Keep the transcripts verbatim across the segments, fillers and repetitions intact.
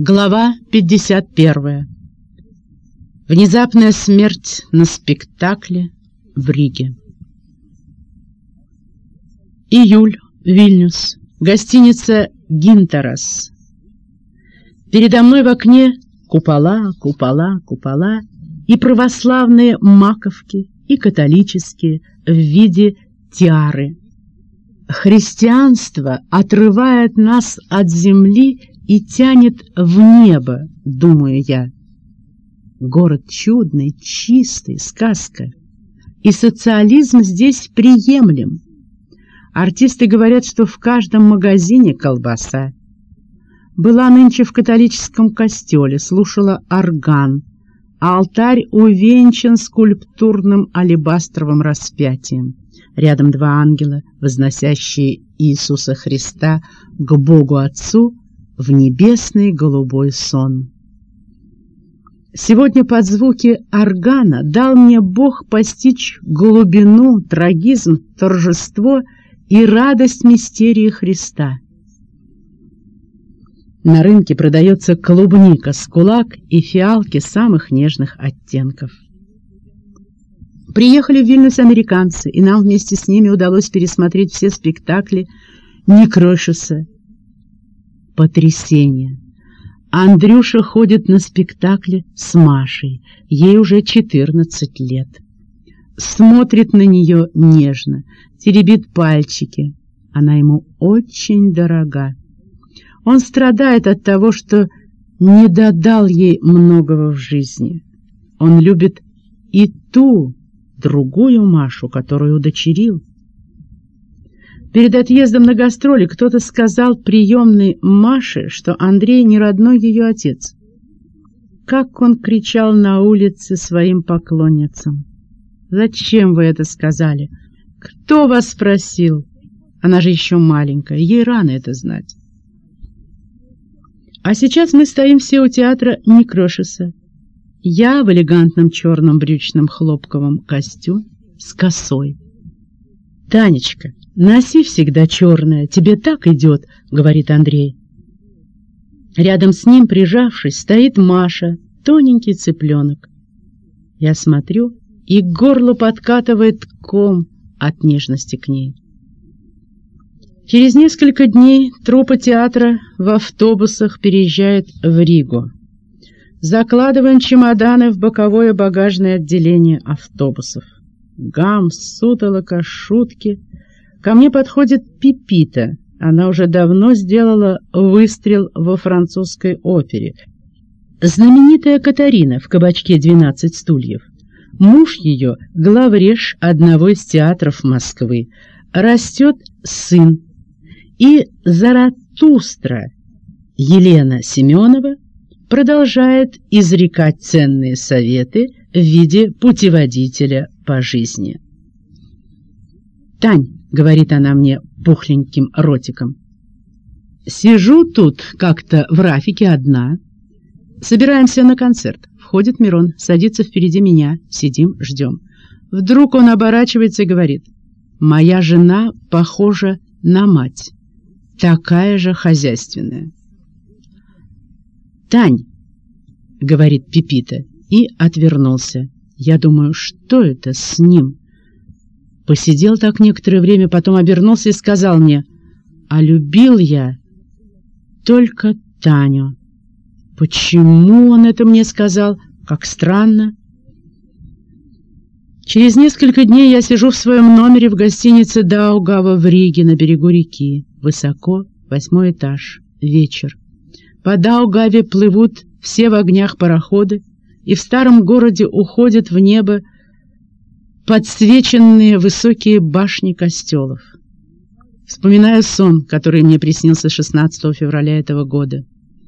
Глава пятьдесят первая. Внезапная смерть на спектакле в Риге. Июль, Вильнюс. Гостиница «Гинтерас». Передо мной в окне купола, купола, купола и православные маковки, и католические в виде тиары. Христианство отрывает нас от земли и тянет в небо, думаю я. Город чудный, чистый, сказка. И социализм здесь приемлем. Артисты говорят, что в каждом магазине колбаса. Была нынче в католическом костеле, слушала орган, а алтарь увенчан скульптурным алебастровым распятием. Рядом два ангела, возносящие Иисуса Христа к Богу Отцу в небесный голубой сон. Сегодня под звуки органа дал мне Бог постичь глубину, трагизм, торжество и радость мистерии Христа. На рынке продается клубника с кулак и фиалки самых нежных оттенков. Приехали в Вильнюс американцы, и нам вместе с ними удалось пересмотреть все спектакли Некрошеса. Потрясение! Андрюша ходит на спектакли с Машей, ей уже четырнадцать лет. Смотрит на нее нежно, теребит пальчики. Она ему очень дорога. Он страдает от того, что не додал ей многого в жизни. Он любит и ту, другую Машу, которую удочерил. Перед отъездом на гастроли кто-то сказал приемной Маше, что Андрей не родной ее отец. Как он кричал на улице своим поклонницам: «Зачем вы это сказали? Кто вас спросил? Она же еще маленькая, ей рано это знать». А сейчас мы стоим все у театра Некрошеса. Я в элегантном черном брючном хлопковом костюме с косой. «Танечка, носи всегда черное, тебе так идет», — говорит Андрей. Рядом с ним, прижавшись, стоит Маша, тоненький цыпленок. Я смотрю, и к горлу подкатывает ком от нежности к ней. Через несколько дней труппа театра в автобусах переезжает в Ригу. Закладываем чемоданы в боковое багажное отделение автобусов. Гам, сутолока, шутки. Ко мне подходит Пепита. Она уже давно сделала выстрел во французской опере. Знаменитая Катарина в кабачке «двенадцать стульев». Муж ее — главреж одного из театров Москвы. Растет сын. И Заратустра Елена Семенова продолжает изрекать ценные советы в виде путеводителя по жизни. «Тань», — говорит она мне пухленьким ротиком, — «сижу тут как-то в Рафике одна. Собираемся на концерт. Входит Мирон, садится впереди меня. Сидим, ждем. Вдруг он оборачивается и говорит: моя жена похожа на мать. Такая же хозяйственная». «Тань», — говорит Пепита, и отвернулся. Я думаю, что это с ним? Посидел так некоторое время, потом обернулся и сказал мне: а любил я только Таню. Почему он это мне сказал? Как странно. Через несколько дней я сижу в своем номере в гостинице Даугава в Риге на берегу реки. Высоко, восьмой этаж, вечер. По Даугаве плывут все в огнях пароходы, и в старом городе уходят в небо подсвеченные высокие башни костелов. Вспоминаю сон, который мне приснился шестнадцатого февраля этого года.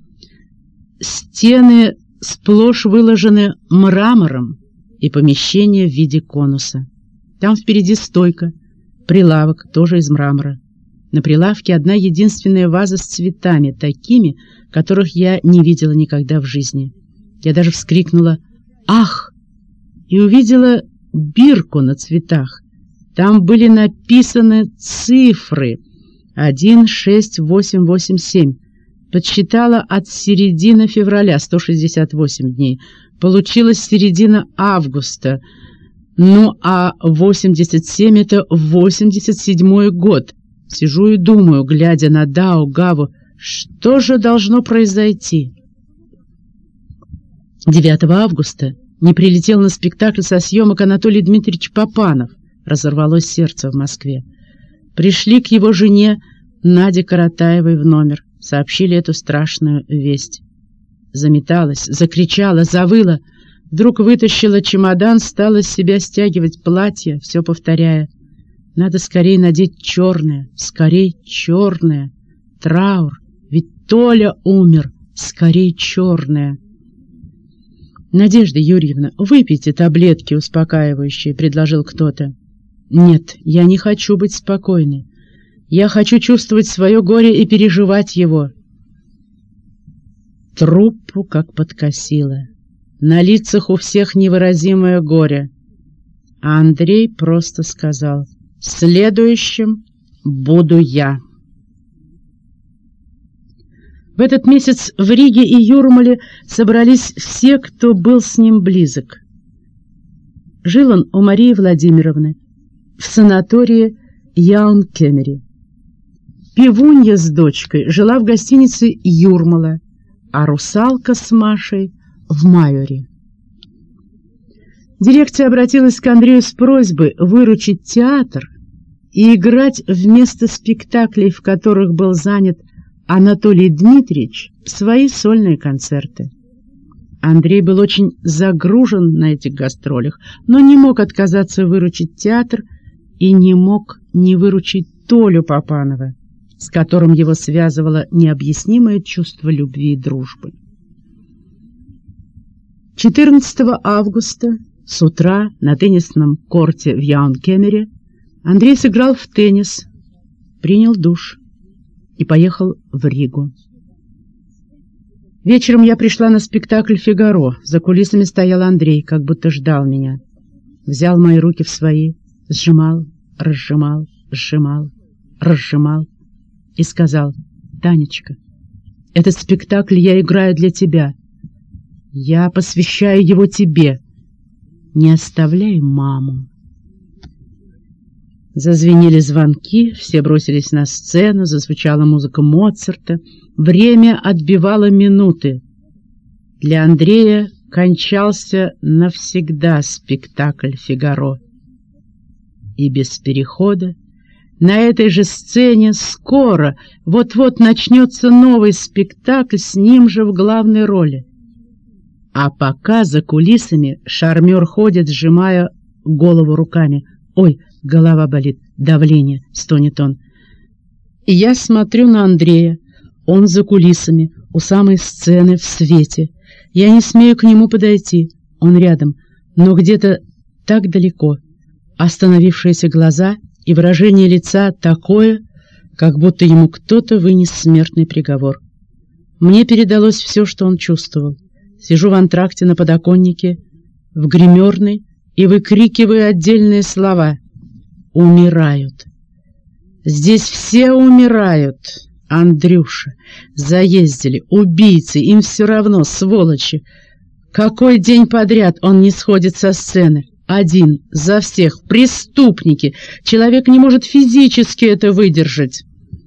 Стены сплошь выложены мрамором и помещение в виде конуса. Там впереди стойка, прилавок, тоже из мрамора. На прилавке одна единственная ваза с цветами, такими, которых я не видела никогда в жизни. Я даже вскрикнула «Ах!» и увидела бирку на цветах. Там были написаны цифры один шесть восемь восемь семь. Подсчитала от середины февраля, сто шестьдесят восемь дней. Получилась середина августа. Ну, а восемьдесят семь — это восемьдесят седьмой год. Сижу и думаю, глядя на Даугаву, что же должно произойти? девятого августа не прилетел на спектакль со съемок Анатолий Дмитриевич Папанов. Разорвалось сердце в Москве. Пришли к его жене Наде Каратаевой в номер. Сообщили эту страшную весть. Заметалась, закричала, завыла. Вдруг вытащила чемодан, стала с себя стягивать платье, все повторяя. Надо скорее надеть черное, скорей черное. Траур, ведь Толя умер, скорей черное. «Надежда Юрьевна, выпейте таблетки успокаивающие», — предложил кто-то. «Нет, я не хочу быть спокойной. Я хочу чувствовать свое горе и переживать его». Труппу как подкосило. На лицах у всех невыразимое горе. А Андрей просто сказал: «Следующим буду я». В этот месяц в Риге и Юрмале собрались все, кто был с ним близок. Жил он у Марии Владимировны в санатории Яункемере. Пивунья с дочкой жила в гостинице Юрмала, а русалка с Машей в Майоре. Дирекция обратилась к Андрею с просьбой выручить театр и играть вместо спектаклей, в которых был занят Анатолий Дмитриевич, свои сольные концерты. Андрей был очень загружен на этих гастролях, но не мог отказаться выручить театр и не мог не выручить Толю Папанова, с которым его связывало необъяснимое чувство любви и дружбы. четырнадцатого августа с утра на теннисном корте в Яункемере Андрей сыграл в теннис, принял душ и поехал в Ригу. Вечером я пришла на спектакль «Фигаро». За кулисами стоял Андрей, как будто ждал меня. Взял мои руки в свои, сжимал, разжимал, сжимал, разжимал и сказал: «Танечка, этот спектакль я играю для тебя. Я посвящаю его тебе. Не оставляй маму». Зазвенели звонки, все бросились на сцену, зазвучала музыка Моцарта. Время отбивало минуты. Для Андрея кончался навсегда спектакль «Фигаро». И без перехода на этой же сцене скоро, вот-вот начнется новый спектакль с ним же в главной роли. А пока за кулисами шармер ходит, сжимая голову руками. «Ой, голова болит, давление», — стонет он. И я смотрю на Андрея. Он за кулисами, у самой сцены, в свете. Я не смею к нему подойти. Он рядом, но где-то так далеко. Остановившиеся глаза и выражение лица такое, как будто ему кто-то вынес смертный приговор. Мне передалось все, что он чувствовал. Сижу в антракте на подоконнике, в гримерной, и выкрикиваю отдельные слова. Умирают. Здесь все умирают. Андрюша. Заездили. Убийцы. Им все равно, сволочи. Какой день подряд он не сходит со сцены? Один. За всех. Преступники. Человек не может физически это выдержать.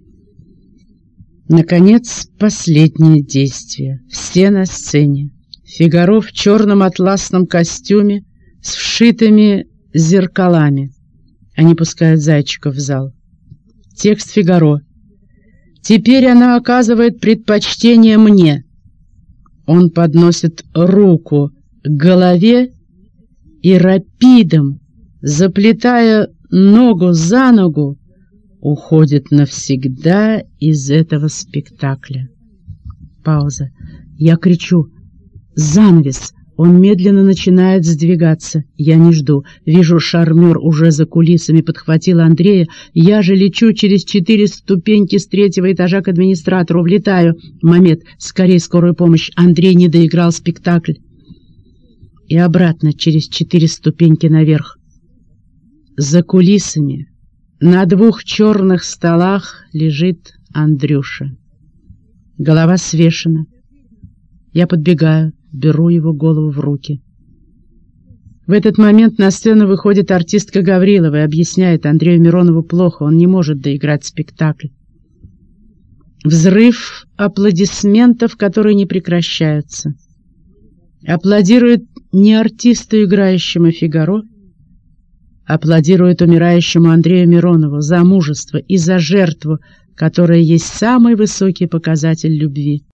Наконец, последнее действие. Все на сцене. Фигаро в черном атласном костюме с вшитыми зеркалами. Они пускают зайчиков в зал. Текст Фигаро. Теперь она оказывает предпочтение мне. Он подносит руку к голове и рапидом, заплетая ногу за ногу, уходит навсегда из этого спектакля. Пауза. Я кричу: «Занавес!» Он медленно начинает сдвигаться. Я не жду. Вижу, шармер уже за кулисами подхватил Андрея. Я же лечу через четыре ступеньки с третьего этажа к администратору. Влетаю. Момент. Скорей скорую помощь. Андрей не доиграл спектакль. И обратно через четыре ступеньки наверх. За кулисами на двух черных столах лежит Андрюша. Голова свешена. Я подбегаю, беру его голову в руки. В этот момент на сцену выходит артистка Гаврилова и объясняет: Андрею Миронову плохо, он не может доиграть спектакль. Взрыв аплодисментов, которые не прекращаются. Аплодируют не артисту, играющему Фигаро, аплодируют умирающему Андрею Миронову за мужество и за жертву, которая есть самый высокий показатель любви.